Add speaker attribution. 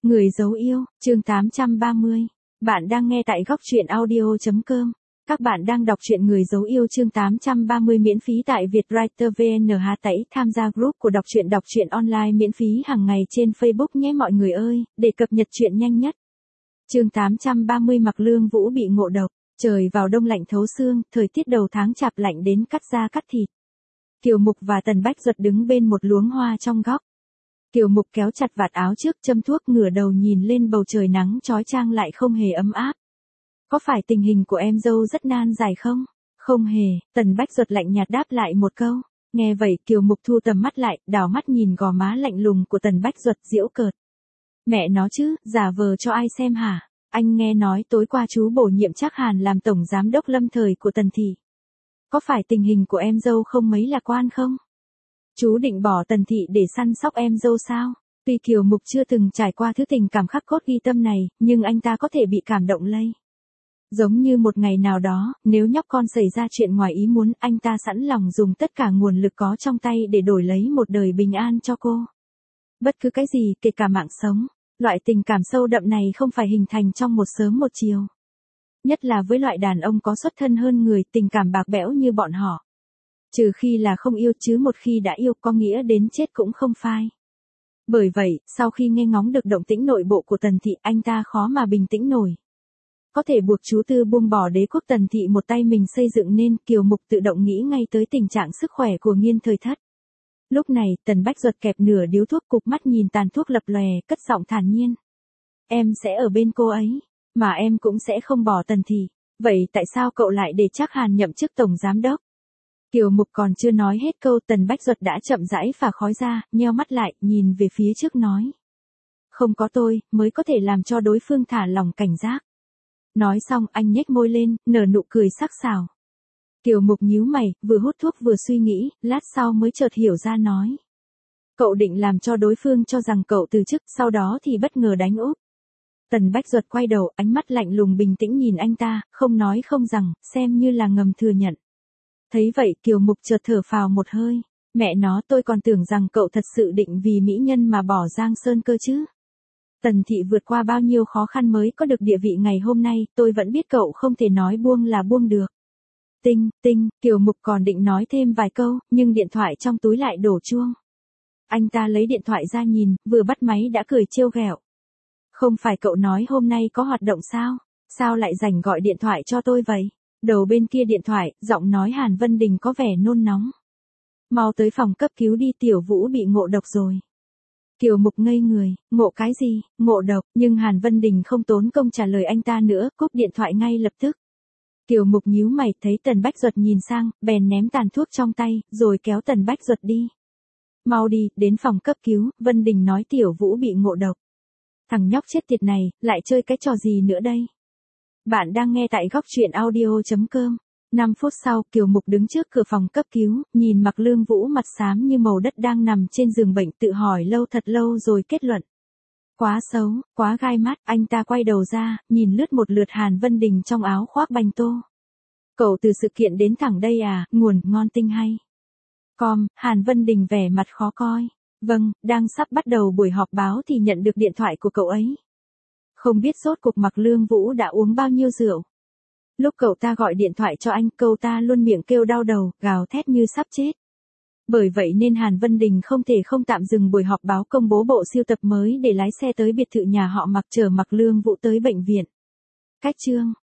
Speaker 1: Người dấu yêu, chương 830. Bạn đang nghe tại góc truyện audio.com. Các bạn đang đọc truyện Người dấu yêu chương 830 miễn phí tại Vietwriter VN. Tẩy tham gia group của đọc truyện online miễn phí hàng ngày trên Facebook nhé mọi người ơi, để cập nhật truyện nhanh nhất. Chương 830 Mạc Lương Vũ bị ngộ độc. Trời vào đông lạnh thấu xương, thời tiết đầu tháng chạp lạnh đến cắt da cắt thịt. Kiều Mục và Tần Bách Duật đứng bên một luống hoa trong góc. Kiều Mục kéo chặt vạt áo trước, châm thuốc, ngửa đầu nhìn lên bầu trời nắng chói chang lại không hề ấm áp. Có phải tình hình của em dâu rất nan giải không? Không hề, Tần Bách Duật lạnh nhạt đáp lại một câu. Nghe vậy Kiều Mục thu tầm mắt lại, đảo mắt nhìn gò má lạnh lùng của Tần Bách Duật giễu cợt. Mẹ nó chứ, giả vờ cho ai xem hả? Anh nghe nói tối qua chú bổ nhiệm Trác Hàn làm tổng giám đốc lâm thời của Tần thị. Có phải tình hình của em dâu không mấy lạc quan không? Chú định bỏ Tần thị để săn sóc em dâu sao? Tuy Kiều Mục chưa từng trải qua thứ tình cảm khắc cốt ghi tâm này, nhưng anh ta có thể bị cảm động lây. Giống như một ngày nào đó, nếu nhóc con xảy ra chuyện ngoài ý muốn, anh ta sẵn lòng dùng tất cả nguồn lực có trong tay để đổi lấy một đời bình an cho cô. Bất cứ cái gì, kể cả mạng sống. Loại tình cảm sâu đậm này không phải hình thành trong một sớm một chiều. Nhất là với loại đàn ông có xuất thân hơn người, tình cảm bạc bẽo như bọn họ. Trừ khi là không yêu, chứ một khi đã yêu có nghĩa đến chết cũng không phai. Bởi vậy, sau khi nghe ngóng được động tĩnh nội bộ của Tần thị, anh ta khó mà bình tĩnh nổi. Có thể buộc chú Tư buông bỏ đế quốc Tần thị một tay mình xây dựng nên, Kiều Mục tự động nghĩ ngay tới tình trạng sức khỏe của Nghiên Thời Thất. Lúc này, Tần Bách Duật kẹp nửa điếu thuốc, cụp mắt nhìn tàn thuốc lập lòe, cất giọng thản nhiên. Em sẽ ở bên cô ấy, mà em cũng sẽ không bỏ Tần thị. Vậy tại sao cậu lại để Trác Hàn nhậm chức tổng giám đốc? Kiều Mục còn chưa nói hết câu, Tần Bách Duật đã chậm rãi phả khói ra, nheo mắt lại, nhìn về phía trước nói. Không có tôi, mới có thể làm cho đối phương thả lỏng cảnh giác. Nói xong, anh nhếch môi lên, nở nụ cười sắc sảo. Kiều Mục nhíu mày, vừa hút thuốc vừa suy nghĩ, lát sau mới chợt hiểu ra nói. Cậu định làm cho đối phương cho rằng cậu từ chức, sau đó thì bất ngờ đánh úp. Tần Bách Duật quay đầu, ánh mắt lạnh lùng bình tĩnh nhìn anh ta, không nói không rằng, xem như là ngầm thừa nhận. Thấy vậy Kiều Mục chợt thở phào một hơi. Mẹ nó, tôi còn tưởng rằng cậu thật sự định vì mỹ nhân mà bỏ Giang Sơn cơ chứ. Tần thị vượt qua bao nhiêu khó khăn mới có được địa vị ngày hôm nay, tôi vẫn biết cậu không thể nói buông là buông được. Tinh, Kiều Mục còn định nói thêm vài câu, nhưng điện thoại trong túi lại đổ chuông. Anh ta lấy điện thoại ra nhìn, vừa bắt máy đã cười trêu ghẹo. Không phải cậu nói hôm nay có hoạt động sao? Sao lại rảnh gọi điện thoại cho tôi vậy? Đầu bên kia điện thoại, giọng nói Hàn Vân Đình có vẻ nôn nóng. Mau tới phòng cấp cứu đi, Tiểu Vũ bị ngộ độc rồi. Kiều Mục ngây người, ngộ cái gì, ngộ độc, nhưng Hàn Vân Đình không tốn công trả lời anh ta nữa, cúp điện thoại ngay lập tức. Kiều Mục nhíu mày, thấy Tần Bách Duật nhìn sang, bèn ném tàn thuốc trong tay, rồi kéo Tần Bách Duật đi. Mau đi, đến phòng cấp cứu, Vân Đình nói Tiểu Vũ bị ngộ độc. Thằng nhóc chết tiệt này, lại chơi cái trò gì nữa đây? Bạn đang nghe tại góc truyện audio.com. 5 phút sau, Kiều Mục đứng trước cửa phòng cấp cứu, nhìn Mạc Lương Vũ mặt xám như màu đất đang nằm trên giường bệnh, tự hỏi lâu thật lâu rồi kết luận. Quá xấu, quá gai mắt, anh ta quay đầu ra, nhìn lướt một lượt Hàn Vân Đình trong áo khoác bành tô. Cậu từ sự kiện đến thẳng đây à, nguồn, ngon tinh hay. Hàn Vân Đình vẻ mặt khó coi. Vâng, đang sắp bắt đầu buổi họp báo thì nhận được điện thoại của cậu ấy. Không biết rốt cuộc Mạc Lương Vũ đã uống bao nhiêu rượu. Lúc cậu ta gọi điện thoại cho anh, cậu ta luôn miệng kêu đau đầu, gào thét như sắp chết. Bởi vậy nên Hàn Vân Đình không thể không tạm dừng buổi họp báo công bố bộ sưu tập mới để lái xe tới biệt thự nhà họ Mạc chở Mạc Lương Vũ tới bệnh viện. Cách chương